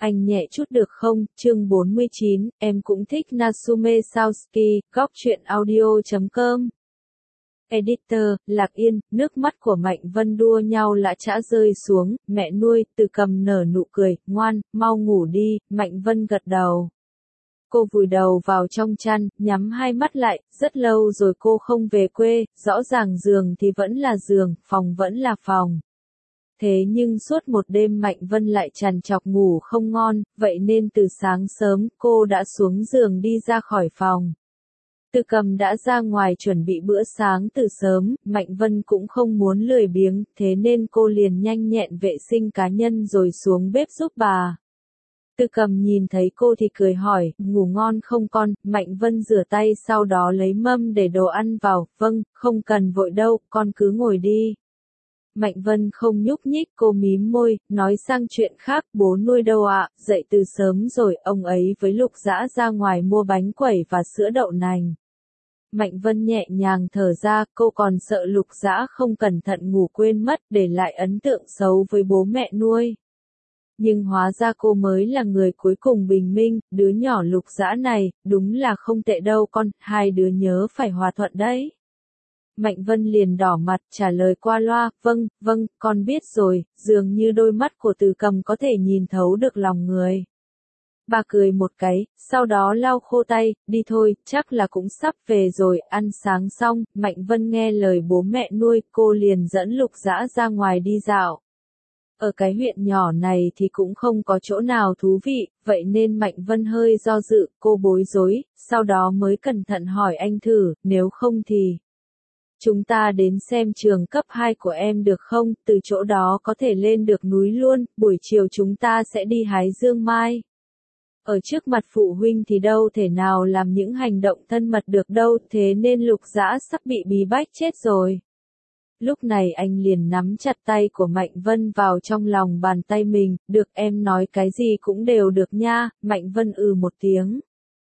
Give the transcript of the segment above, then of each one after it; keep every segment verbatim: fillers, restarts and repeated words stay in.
Anh nhẹ chút được không? Chương bốn mươi chín, em cũng thích Natsume Saoski, góc truyện audio chấm com. Editor, Lạc Yên, nước mắt của Mạnh Vân đua nhau lã chã rơi xuống, mẹ nuôi, Từ Cầm nở nụ cười, ngoan, mau ngủ đi, Mạnh Vân gật đầu. Cô vùi đầu vào trong chăn, nhắm hai mắt lại, rất lâu rồi cô không về quê, rõ ràng giường thì vẫn là giường, phòng vẫn là phòng. Thế nhưng suốt một đêm Mạnh Vân lại trằn trọc ngủ không ngon, vậy nên từ sáng sớm cô đã xuống giường đi ra khỏi phòng. Từ Cầm đã ra ngoài chuẩn bị bữa sáng từ sớm, Mạnh Vân cũng không muốn lười biếng, thế nên cô liền nhanh nhẹn vệ sinh cá nhân rồi xuống bếp giúp bà. Từ Cầm nhìn thấy cô thì cười hỏi, ngủ ngon không con? Mạnh Vân rửa tay sau đó lấy mâm để đồ ăn vào, vâng, không cần vội đâu, con cứ ngồi đi. Mạnh Vân không nhúc nhích, cô mím môi, nói sang chuyện khác, bố nuôi đâu ạ? Dậy từ sớm rồi, ông ấy với Lục Dã ra ngoài mua bánh quẩy và sữa đậu nành. Mạnh Vân nhẹ nhàng thở ra, cô còn sợ Lục Dã không cẩn thận ngủ quên mất, để lại ấn tượng xấu với bố mẹ nuôi. Nhưng hóa ra cô mới là người cuối cùng bình minh, đứa nhỏ Lục Dã này, đúng là không tệ đâu con, hai đứa nhớ phải hòa thuận đấy. Mạnh Vân liền đỏ mặt trả lời qua loa, vâng, vâng, con biết rồi, dường như đôi mắt của Từ Cầm có thể nhìn thấu được lòng người. Bà cười một cái, sau đó lau khô tay, đi thôi, chắc là cũng sắp về rồi, ăn sáng xong, Mạnh Vân nghe lời bố mẹ nuôi, cô liền dẫn Lục Dã ra ngoài đi dạo. Ở cái huyện nhỏ này thì cũng không có chỗ nào thú vị, vậy nên Mạnh Vân hơi do dự, cô bối rối, sau đó mới cẩn thận hỏi anh thử, nếu không thì... Chúng ta đến xem trường cấp hai của em được không, từ chỗ đó có thể lên được núi luôn, buổi chiều chúng ta sẽ đi hái dương mai. Ở trước mặt phụ huynh thì đâu thể nào làm những hành động thân mật được đâu, thế nên Lục Dã sắp bị bí bách chết rồi. Lúc này anh liền nắm chặt tay của Mạnh Vân vào trong lòng bàn tay mình, được em nói cái gì cũng đều được nha, Mạnh Vân ừ một tiếng.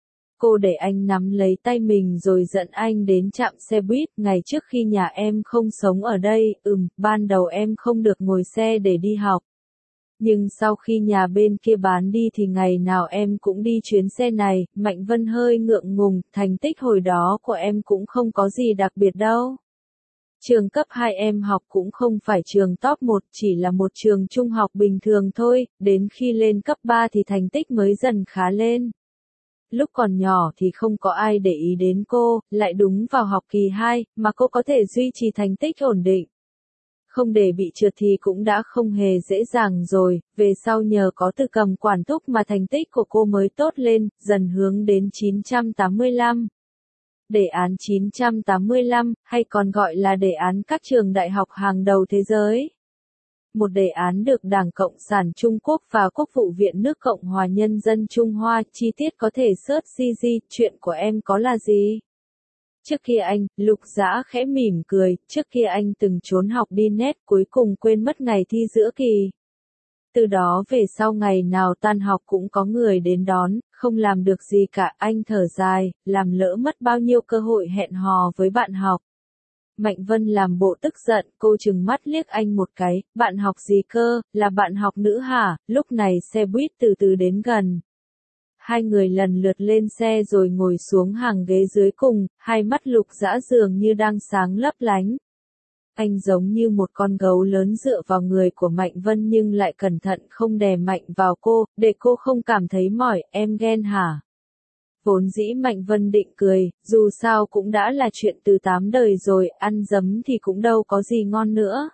Cô để anh nắm lấy tay mình rồi dẫn anh đến trạm xe buýt, ngày trước khi nhà em không sống ở đây, ừm, ban đầu em không được ngồi xe để đi học. Nhưng sau khi nhà bên kia bán đi thì ngày nào em cũng đi chuyến xe này, Mạnh Vân hơi ngượng ngùng, thành tích hồi đó của em cũng không có gì đặc biệt đâu. Trường cấp hai em học cũng không phải trường top một, chỉ là một trường trung học bình thường thôi, đến khi lên cấp ba thì thành tích mới dần khá lên. Lúc còn nhỏ thì không có ai để ý đến cô, lại đúng vào học kỳ hai, mà cô có thể duy trì thành tích ổn định. Không để bị trượt thì cũng đã không hề dễ dàng rồi, về sau nhờ có Từ Cầm quản thúc mà thành tích của cô mới tốt lên, dần hướng đến chín trăm tám mươi lăm. Đề án chín trăm tám mươi lăm, hay còn gọi là đề án các trường đại học hàng đầu thế giới. Một đề án được Đảng Cộng sản Trung Quốc và Quốc vụ viện nước Cộng hòa Nhân dân Trung Hoa, chi tiết có thể search gi gi, chuyện của em có là gì? Trước kia anh, Lục Dã khẽ mỉm cười, trước kia anh từng trốn học đi nét, cuối cùng quên mất ngày thi giữa kỳ. Từ đó về sau ngày nào tan học cũng có người đến đón, không làm được gì cả, anh thở dài, làm lỡ mất bao nhiêu cơ hội hẹn hò với bạn học. Mạnh Vân làm bộ tức giận, cô trừng mắt liếc anh một cái, bạn học gì cơ, là bạn học nữ hả? Lúc này xe buýt từ từ đến gần. Hai người lần lượt lên xe rồi ngồi xuống hàng ghế dưới cùng, hai mắt Lục Dã dường như đang sáng lấp lánh. Anh giống như một con gấu lớn dựa vào người của Mạnh Vân nhưng lại cẩn thận không đè mạnh vào cô, để cô không cảm thấy mỏi, em ghen hả? Vốn dĩ Mạnh Vân định cười, dù sao cũng đã là chuyện từ tám đời rồi, ăn dấm thì cũng đâu có gì ngon nữa.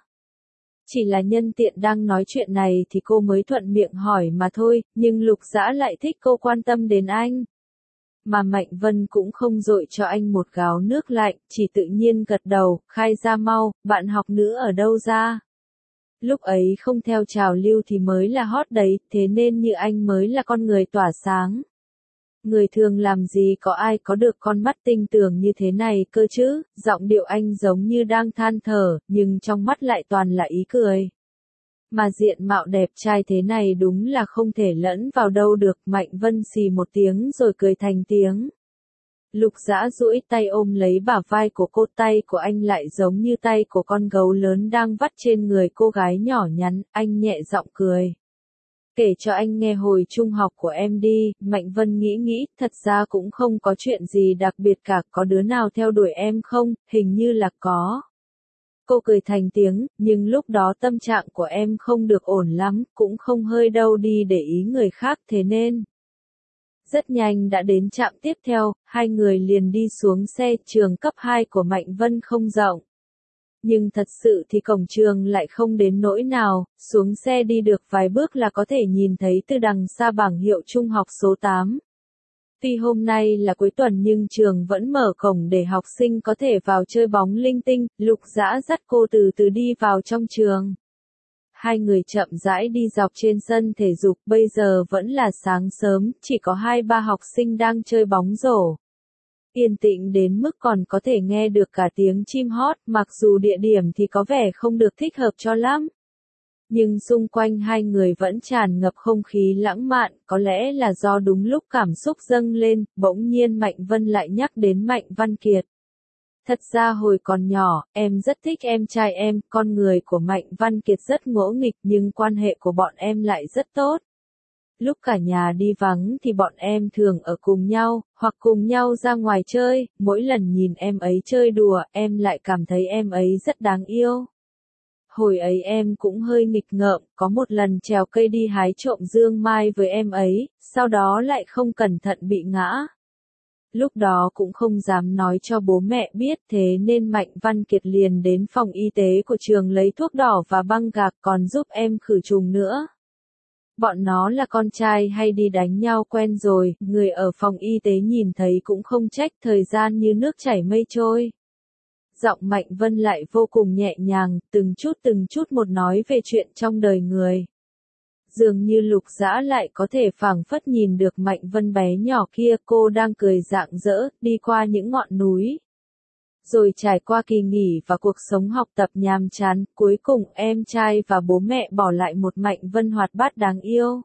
Chỉ là nhân tiện đang nói chuyện này thì cô mới thuận miệng hỏi mà thôi, nhưng Lục Dã lại thích cô quan tâm đến anh. Mà Mạnh Vân cũng không dội cho anh một gáo nước lạnh, chỉ tự nhiên gật đầu, khai ra mau, bạn học nữ ở đâu ra? Lúc ấy không theo trào lưu thì mới là hot đấy, thế nên như anh mới là con người tỏa sáng. Người thường làm gì có ai có được con mắt tinh tường như thế này cơ chứ, giọng điệu anh giống như đang than thở, nhưng trong mắt lại toàn là ý cười. Mà diện mạo đẹp trai thế này đúng là không thể lẫn vào đâu được, Mạnh Vân xì một tiếng rồi cười thành tiếng. Lục Dã duỗi tay ôm lấy bả vai của cô, tay của anh lại giống như tay của con gấu lớn đang vắt trên người cô gái nhỏ nhắn, anh nhẹ giọng cười. Kể cho anh nghe hồi trung học của em đi, Mạnh Vân nghĩ nghĩ, thật ra cũng không có chuyện gì đặc biệt cả, có đứa nào theo đuổi em không, hình như là có. Cô cười thành tiếng, nhưng lúc đó tâm trạng của em không được ổn lắm, cũng không hơi đâu đi để ý người khác thế nên. Rất nhanh đã đến trạm tiếp theo, hai người liền đi xuống xe. Trường cấp hai của Mạnh Vân không rộng. Nhưng thật sự thì cổng trường lại không đến nỗi nào, xuống xe đi được vài bước là có thể nhìn thấy từ đằng xa bảng hiệu trung học số tám. Tuy hôm nay là cuối tuần nhưng trường vẫn mở cổng để học sinh có thể vào chơi bóng linh tinh. Lục Dã dắt cô từ từ đi vào trong trường. Hai người chậm rãi đi dọc trên sân thể dục, bây giờ vẫn là sáng sớm, chỉ có hai ba học sinh đang chơi bóng rổ. Yên tĩnh đến mức còn có thể nghe được cả tiếng chim hót, mặc dù địa điểm thì có vẻ không được thích hợp cho lắm. Nhưng xung quanh hai người vẫn tràn ngập không khí lãng mạn, có lẽ là do đúng lúc cảm xúc dâng lên, bỗng nhiên Mạnh Vân lại nhắc đến Mạnh Văn Kiệt. Thật ra hồi còn nhỏ, em rất thích em trai em, con người của Mạnh Văn Kiệt rất ngỗ nghịch nhưng quan hệ của bọn em lại rất tốt. Lúc cả nhà đi vắng thì bọn em thường ở cùng nhau, hoặc cùng nhau ra ngoài chơi, mỗi lần nhìn em ấy chơi đùa, em lại cảm thấy em ấy rất đáng yêu. Hồi ấy em cũng hơi nghịch ngợm, có một lần trèo cây đi hái trộm dương mai với em ấy, sau đó lại không cẩn thận bị ngã. Lúc đó cũng không dám nói cho bố mẹ biết, thế nên Mạnh Văn Kiệt liền đến phòng y tế của trường lấy thuốc đỏ và băng gạc, còn giúp em khử trùng nữa. Bọn nó là con trai hay đi đánh nhau quen rồi, người ở phòng y tế nhìn thấy cũng không trách, thời gian như nước chảy mây trôi. Giọng Mạnh Vân lại vô cùng nhẹ nhàng, từng chút từng chút một nói về chuyện trong đời người. Dường như Lục Dã lại có thể phảng phất nhìn được Mạnh Vân bé nhỏ kia, cô đang cười rạng rỡ, đi qua những ngọn núi. Rồi trải qua kỳ nghỉ và cuộc sống học tập nhàm chán, cuối cùng em trai và bố mẹ bỏ lại một Mạnh Vân hoạt bát đáng yêu.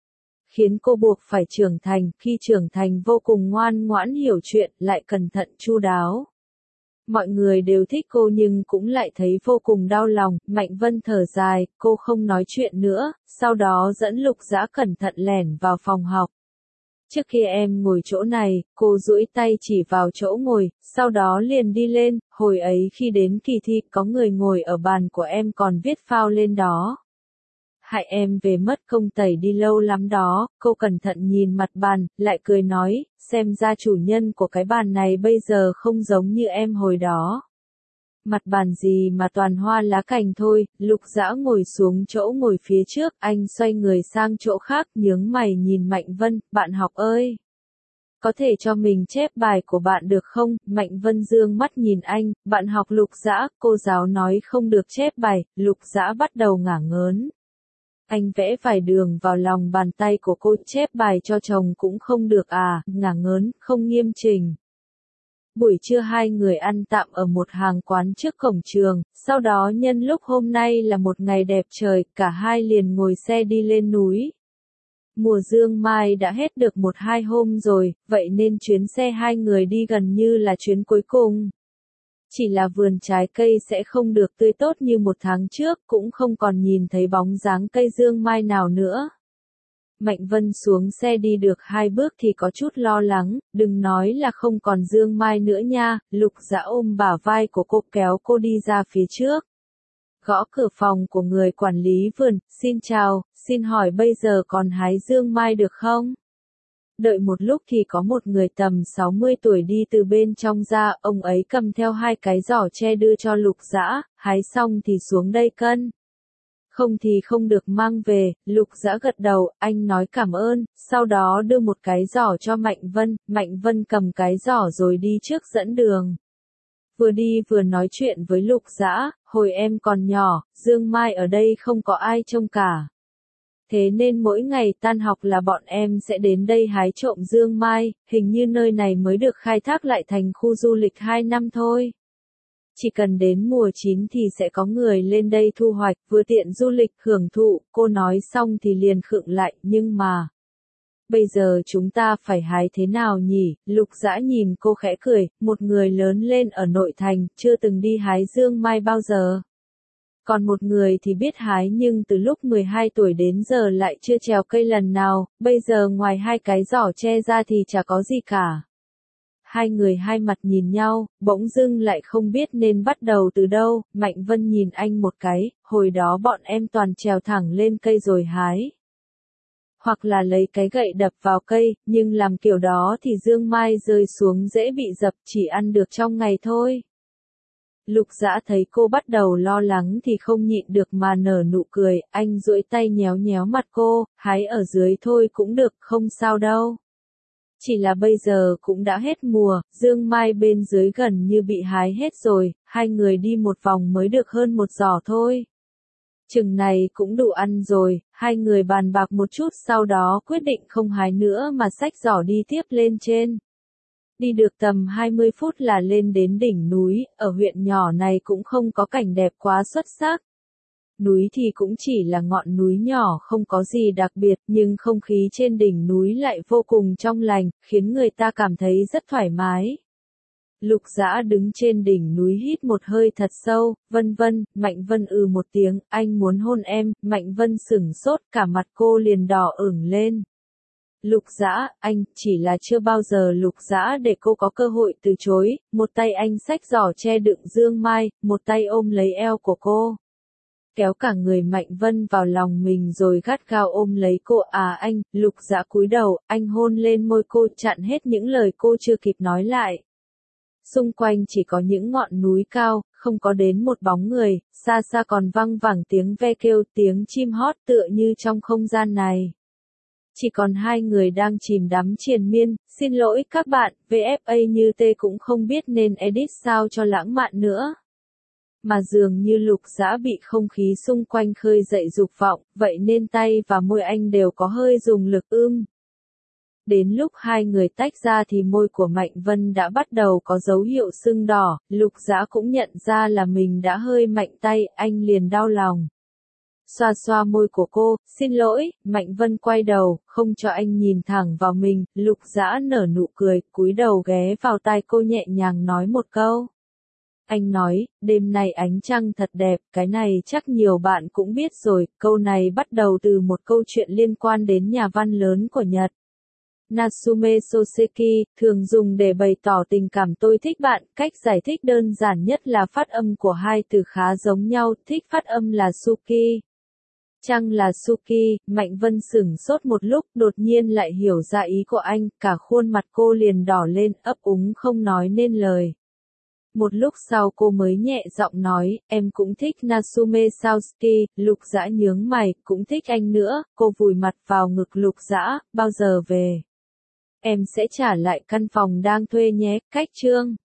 Khiến cô buộc phải trưởng thành, khi trưởng thành vô cùng ngoan ngoãn hiểu chuyện, lại cẩn thận chu đáo. Mọi người đều thích cô nhưng cũng lại thấy vô cùng đau lòng. Mạnh Vân thở dài, cô không nói chuyện nữa, sau đó dẫn Lục Dã cẩn thận lẻn vào phòng học. Trước khi em ngồi chỗ này, cô duỗi tay chỉ vào chỗ ngồi, sau đó liền đi lên, hồi ấy khi đến kỳ thi có người ngồi ở bàn của em còn viết phao lên đó. Hại em về mất công tẩy đi lâu lắm đó. Cô cẩn thận nhìn mặt bàn, lại cười nói, xem ra chủ nhân của cái bàn này bây giờ không giống như em hồi đó. Mặt bàn gì mà toàn hoa lá cành thôi. Lục Dã ngồi xuống chỗ ngồi phía trước, anh xoay người sang chỗ khác, nhướng mày nhìn Mạnh Vân, bạn học ơi. Có thể cho mình chép bài của bạn được không? Mạnh Vân dương mắt nhìn anh, bạn học Lục Dã, cô giáo nói không được chép bài. Lục Dã bắt đầu ngả ngớn. Anh vẽ vài đường vào lòng bàn tay của cô, chép bài cho chồng cũng không được à, ngả ngớn, không nghiêm chỉnh. Buổi trưa hai người ăn tạm ở một hàng quán trước cổng trường, sau đó nhân lúc hôm nay là một ngày đẹp trời, cả hai liền ngồi xe đi lên núi. Mùa dương mai đã hết được một hai hôm rồi, vậy nên chuyến xe hai người đi gần như là chuyến cuối cùng. Chỉ là vườn trái cây sẽ không được tươi tốt như một tháng trước, cũng không còn nhìn thấy bóng dáng cây dương mai nào nữa. Mạnh Vân xuống xe đi được hai bước thì có chút lo lắng, đừng nói là không còn dương mai nữa nha. Lục Dã ôm bả vai của cô kéo cô đi ra phía trước. Gõ cửa phòng của người quản lý vườn, xin chào, xin hỏi bây giờ còn hái dương mai được không? Đợi một lúc thì có một người tầm sáu mươi tuổi đi từ bên trong ra, ông ấy cầm theo hai cái giỏ tre đưa cho Lục Dã, hái xong thì xuống đây cân. Không thì không được mang về. Lục Dã gật đầu, anh nói cảm ơn, sau đó đưa một cái giỏ cho Mạnh Vân, Mạnh Vân cầm cái giỏ rồi đi trước dẫn đường. Vừa đi vừa nói chuyện với Lục Dã, hồi em còn nhỏ, dương mai ở đây không có ai trông cả. Thế nên mỗi ngày tan học là bọn em sẽ đến đây hái trộm dương mai, hình như nơi này mới được khai thác lại thành khu du lịch hai năm thôi. Chỉ cần đến mùa chín thì sẽ có người lên đây thu hoạch, vừa tiện du lịch hưởng thụ. Cô nói xong thì liền khựng lại, nhưng mà... Bây giờ chúng ta phải hái thế nào nhỉ? Lục Dã nhìn cô khẽ cười, một người lớn lên ở nội thành, chưa từng đi hái dương mai bao giờ. Còn một người thì biết hái nhưng từ lúc mười hai tuổi đến giờ lại chưa trèo cây lần nào, bây giờ ngoài hai cái giỏ tre ra thì chả có gì cả. Hai người hai mặt nhìn nhau, bỗng dưng lại không biết nên bắt đầu từ đâu, Mạnh Vân nhìn anh một cái, hồi đó bọn em toàn trèo thẳng lên cây rồi hái. Hoặc là lấy cái gậy đập vào cây, nhưng làm kiểu đó thì dương mai rơi xuống dễ bị dập, chỉ ăn được trong ngày thôi. Lục Dã thấy cô bắt đầu lo lắng thì không nhịn được mà nở nụ cười, anh duỗi tay nhéo nhéo mặt cô, hái ở dưới thôi cũng được, không sao đâu. Chỉ là bây giờ cũng đã hết mùa, dương mai bên dưới gần như bị hái hết rồi, hai người đi một vòng mới được hơn một giỏ thôi. Chừng này cũng đủ ăn rồi, hai người bàn bạc một chút sau đó quyết định không hái nữa mà xách giỏ đi tiếp lên trên. Đi được tầm hai mươi phút là lên đến đỉnh núi, ở huyện nhỏ này cũng không có cảnh đẹp quá xuất sắc. Núi thì cũng chỉ là ngọn núi nhỏ không có gì đặc biệt nhưng không khí trên đỉnh núi lại vô cùng trong lành, khiến người ta cảm thấy rất thoải mái. Lục Dã đứng trên đỉnh núi hít một hơi thật sâu, Vân Vân, Mạnh Vân ừ một tiếng, anh muốn hôn em, Mạnh Vân sửng sốt, cả mặt cô liền đỏ ửng lên. Lục Dã, anh, chỉ là chưa bao giờ Lục Dã để cô có cơ hội từ chối, một tay anh xách giỏ che đựng dương mai, một tay ôm lấy eo của cô. Kéo cả người Mạnh Vân vào lòng mình rồi gắt gao ôm lấy cô, à anh, Lục Dã cúi đầu, anh hôn lên môi cô chặn hết những lời cô chưa kịp nói lại. Xung quanh chỉ có những ngọn núi cao, không có đến một bóng người, xa xa còn văng vẳng tiếng ve kêu, tiếng chim hót tựa như trong không gian này. Chỉ còn hai người đang chìm đắm triền miên, xin lỗi các bạn, vê ép a như T cũng không biết nên edit sao cho lãng mạn nữa. Mà dường như Lục Dã bị không khí xung quanh khơi dậy dục vọng, vậy nên tay và môi anh đều có hơi dùng lực ưm. Đến lúc hai người tách ra thì môi của Mạnh Vân đã bắt đầu có dấu hiệu sưng đỏ, Lục Dã cũng nhận ra là mình đã hơi mạnh tay, anh liền đau lòng. Xoa xoa môi của cô, xin lỗi, Mạnh Vân quay đầu, không cho anh nhìn thẳng vào mình, Lục Dã nở nụ cười, cúi đầu ghé vào tai cô nhẹ nhàng nói một câu. Anh nói, đêm nay ánh trăng thật đẹp, cái này chắc nhiều bạn cũng biết rồi, câu này bắt đầu từ một câu chuyện liên quan đến nhà văn lớn của Nhật. Natsume Soseki, thường dùng để bày tỏ tình cảm tôi thích bạn, cách giải thích đơn giản nhất là phát âm của hai từ khá giống nhau, thích phát âm là Suki. Trăng là Suki, Mạnh Vân sửng sốt một lúc, đột nhiên lại hiểu ra ý của anh, cả khuôn mặt cô liền đỏ lên, ấp úng không nói nên lời. Một lúc sau cô mới nhẹ giọng nói, em cũng thích Natsume Soseki, Lục Dã nhướng mày, cũng thích anh nữa, cô vùi mặt vào ngực Lục Dã, bao giờ về? Em sẽ trả lại căn phòng đang thuê nhé, cách chương.